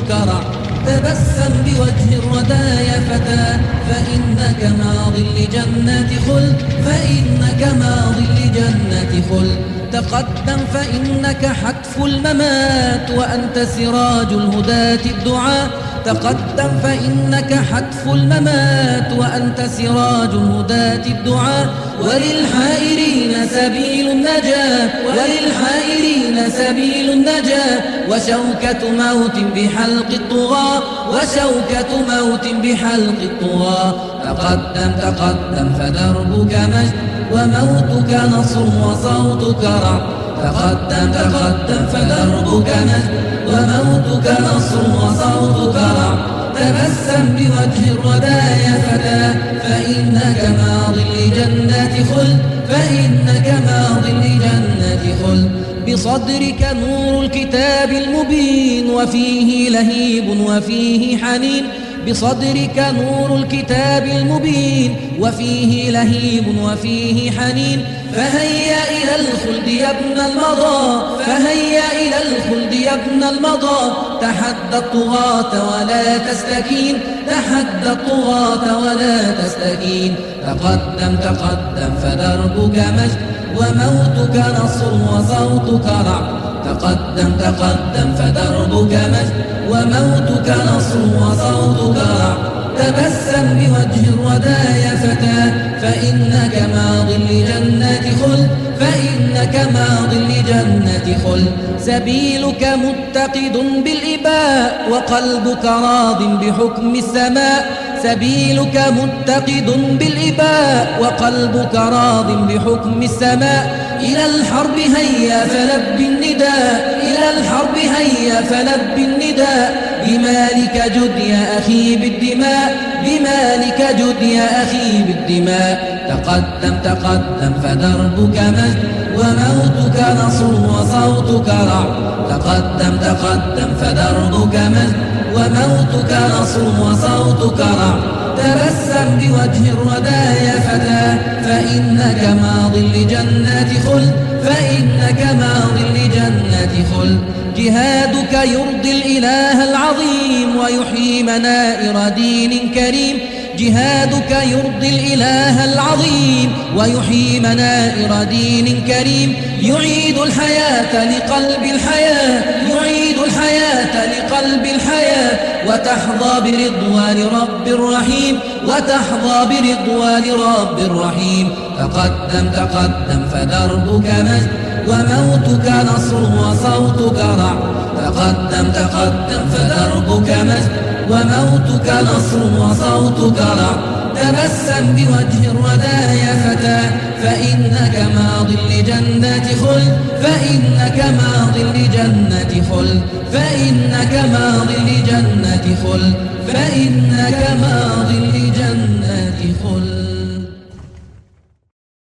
صوتك رع. تبسم بوجه الردى يا فتى، فإنك ماض لجنة خلد، فإنك ماض لجنة خلد. تقدم فإنك حتف الممات، وأنت سراج الهداة الدعاء. تقدم فإنك حتف الممات، وأنت سراج الهداة الدعاء. وللحائرين سبيل النجاة، وللحائرين سبيل النجاة. وشوكة موت بحلق الطغاة، وشوكة موت بحلق الطغاة. تقدم تقدم فدربك مجد، وموتك نصر وصوتك رع. تقدم تقدم فدربك مجد، وموتك نصر وصوتك رع. تبسم بوجه الردى يا فتى، فإنك ماض لجنة خلد، فإنك ماض لجنة خلد. بصدرك نور الكتاب المبين، وفيه لهيب وفيه حنين. بصدرك نور الكتاب المبين، وفيه لهيب وفيه حنين. فهيا إلى الخلد يا ابن المضى، فهيا إلى الخلد يا ابن المضى. تحدى الطغاة ولا تستكين، تحدى الطغاة ولا تستكين. تقدم تقدم فدربك مجد، وموتك نصر وصوتك رع. تقدم تقدم فدربك مجد، وموتك نصر وصوتك رع. تبسم بوجه الردى يا فتى، فإنك ماض لجنة خلد، فإنك ماض لجنة خلد. سبيلك متقد بالإباء، وقلبك راض بحكم السماء. سبيلك متقد بالإباء، وقلبك راض بحكم السماء. إلى الحرب هيا فلب النداء، إلى الحرب هيا فلب النداء. بمالك جد يا أخي بالدماء، بمالك جد يا أخي بالدماء. تقدم تقدم فدربك مجد، وموتك نصر وصوتك رع. تقدم تقدم فدربك مجد، وموتك نصر وصوتك رع. تبسم بوجه الردى يا فتى، فإنك ماض لجنة خلد، فإنك ماض لجنة خلد. جهادك يرضي الإله العظيم، ويحيي منائر دين كريم. جهادك يرضي الإله العظيم، ويحيي منائر دين كريم. يعيد الحياة لقلب الحياة، يعيد الحياة لقلب الحياة. وتحظى برضوان رب رحيم، وتحظى برضوان رب رحيم. تقدم تقدم فدربك مجد، وموتك نصر وصوتك رع. تقدم تقدم فدربك مجد، وموتك نصر وصوتك رع. تبسم بوجه الردى يا فتى، فإنك ماض لجنة خلد، فإنك ماض لجنة خلد. فإنك ماض لجنة خلد، فإنك ماض لجنة خلد.